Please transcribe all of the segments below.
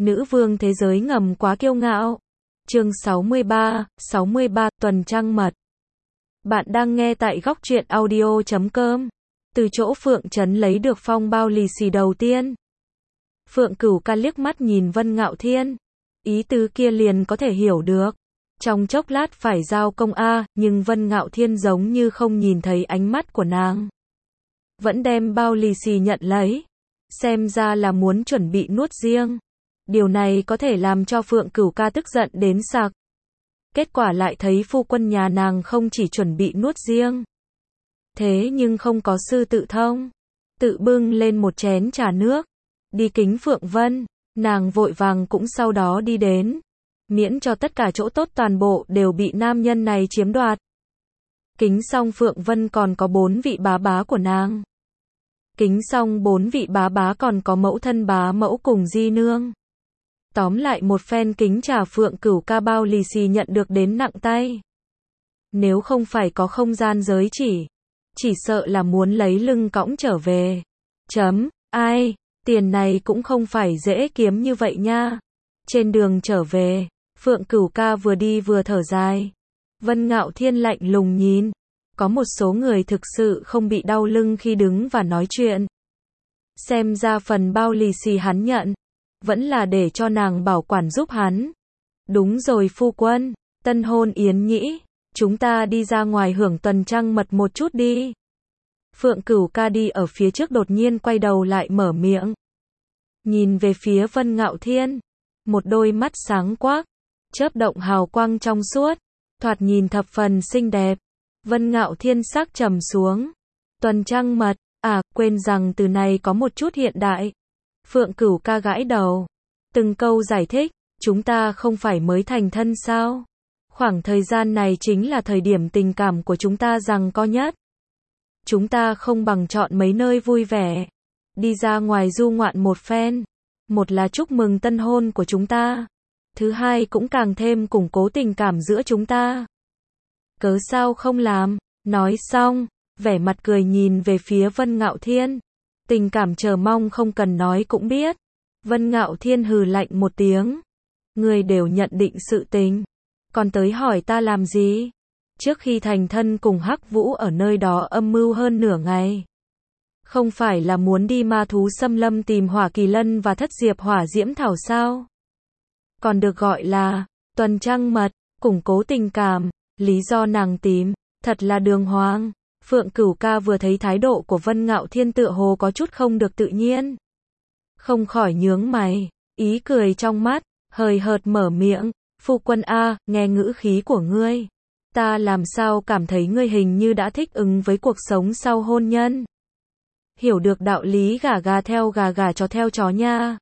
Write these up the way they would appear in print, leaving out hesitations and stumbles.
Nữ vương thế giới ngầm quá kiêu ngạo. Chương 63, tuần trăng mật. Bạn đang nghe tại góc truyện audio.com. Từ chỗ Phượng Trấn lấy được phong bao lì xì đầu tiên. Phượng Cửu Ca liếc mắt nhìn Vân Ngạo Thiên. Ý tứ kia liền có thể hiểu được. Trong chốc lát phải giao công a, nhưng Vân Ngạo Thiên giống như không nhìn thấy ánh mắt của nàng. Vẫn đem bao lì xì nhận lấy. Xem ra là muốn chuẩn bị nuốt riêng. Điều này có thể làm cho Phượng Cửu Ca tức giận đến sặc. Kết quả lại thấy phu quân nhà nàng không chỉ chuẩn bị nuốt riêng. Thế nhưng không có sư tự thông. Tự bưng lên một chén trà nước. Đi kính Phượng Vân. Nàng vội vàng cũng sau đó đi đến. Miễn cho tất cả chỗ tốt toàn bộ đều bị nam nhân này chiếm đoạt. Kính xong Phượng Vân còn có 4 vị bá bá của nàng. Kính xong 4 vị bá bá còn có mẫu thân bá mẫu cùng di nương. Tóm lại một phen kính trà Phượng Cửu Ca bao lì xì nhận được đến nặng tay. Nếu không phải có không gian giới chỉ sợ là muốn lấy lưng cõng trở về. Ai, tiền này cũng không phải dễ kiếm như vậy nha. Trên đường trở về, Phượng Cửu Ca vừa đi vừa thở dài. Vân Ngạo Thiên lạnh lùng nhìn. Có một số người thực sự không bị đau lưng khi đứng và nói chuyện. Xem ra phần bao lì xì hắn nhận, vẫn là để cho nàng bảo quản giúp hắn. Đúng rồi phu quân, tân hôn yến nhĩ, chúng ta đi ra ngoài hưởng tuần trăng mật một chút đi. Phượng Cửu Ca đi ở phía trước đột nhiên quay đầu lại mở miệng. Nhìn về phía Vân Ngạo Thiên, một đôi mắt sáng quắc, chớp động hào quang trong suốt, thoạt nhìn thập phần xinh đẹp. Vân Ngạo Thiên sắc trầm xuống. Tuần trăng mật, quên rằng từ này có một chút hiện đại. Phượng Cửu Ca gãi đầu. Từng câu giải thích, chúng ta không phải mới thành thân sao? Khoảng thời gian này chính là thời điểm tình cảm của chúng ta giằng co nhất. Chúng ta không bằng chọn mấy nơi vui vẻ. Đi ra ngoài du ngoạn một phen. Một là chúc mừng tân hôn của chúng ta. Thứ hai cũng càng thêm củng cố tình cảm giữa chúng ta. Cớ sao không làm? Nói xong, vẻ mặt cười nhìn về phía Vân Ngạo Thiên. Tình cảm chờ mong không cần nói cũng biết. Vân Ngạo Thiên hừ lạnh một tiếng. Người đều nhận định sự tình. Còn tới hỏi ta làm gì? Trước khi thành thân cùng Hắc Vũ ở nơi đó âm mưu hơn nửa ngày. Không phải là muốn đi ma thú xâm lâm tìm Hỏa Kỳ Lân và Thất Diệp Hỏa Diễm Thảo sao? Còn được gọi là tuần trăng mật, củng cố tình cảm. Lý do nàng tìm, thật là đường hoàng. Phượng Cửu Ca vừa thấy thái độ của Vân Ngạo Thiên tựa hồ có chút không được tự nhiên. Không khỏi nhướng mày, ý cười trong mắt, hời hợt mở miệng. Phu quân nghe ngữ khí của ngươi. Ta làm sao cảm thấy ngươi hình như đã thích ứng với cuộc sống sau hôn nhân. Hiểu được đạo lý gà theo gà, gà chó theo chó nha.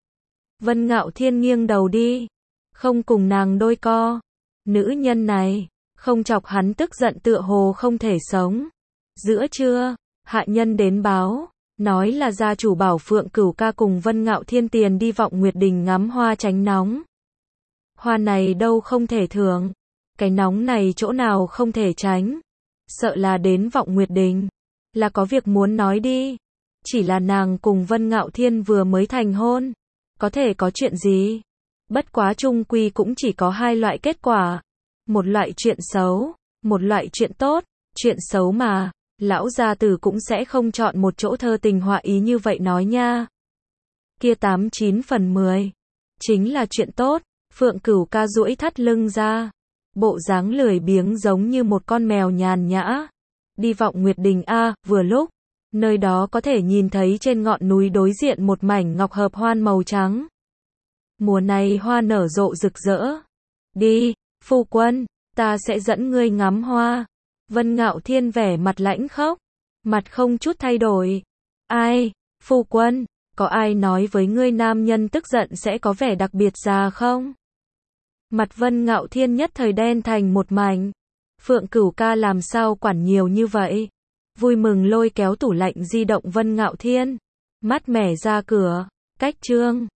Vân Ngạo Thiên nghiêng đầu đi. Không cùng nàng đôi co. Nữ nhân này, không chọc hắn tức giận tựa hồ không thể sống. Giữa trưa, hạ nhân đến báo, nói là gia chủ bảo Phượng Cửu Ca cùng Vân Ngạo Thiên tiền đi Vọng Nguyệt Đình ngắm hoa tránh nóng. Hoa này đâu không thể thưởng, cái nóng này chỗ nào không thể tránh. Sợ là đến Vọng Nguyệt Đình, là có việc muốn nói đi. Chỉ là nàng cùng Vân Ngạo Thiên vừa mới thành hôn, có thể có chuyện gì? Bất quá chung quy cũng chỉ có hai loại kết quả. Một loại chuyện xấu, một loại chuyện tốt. Chuyện xấu mà, lão gia tử cũng sẽ không chọn một chỗ thơ tình họa ý như vậy nói nha. Kia 89 phần 10. Chính là chuyện tốt. Phượng Cửu Ca duỗi thắt lưng ra. Bộ dáng lười biếng giống như một con mèo nhàn nhã. Đi Vọng Nguyệt Đình vừa lúc. Nơi đó có thể nhìn thấy trên ngọn núi đối diện một mảnh ngọc hợp hoan màu trắng. Mùa này hoa nở rộ rực rỡ. Đi, phu quân, ta sẽ dẫn ngươi ngắm hoa. Vân Ngạo Thiên vẻ mặt lãnh khốc, mặt không chút thay đổi. Ai, phu quân, có ai nói với ngươi nam nhân tức giận sẽ có vẻ đặc biệt già không? Mặt Vân Ngạo Thiên nhất thời đen thành một mảnh. Phượng Cửu Ca làm sao quản nhiều như vậy? Vui mừng lôi kéo tủ lạnh di động Vân Ngạo Thiên. Mát mẻ ra cửa, cách trương.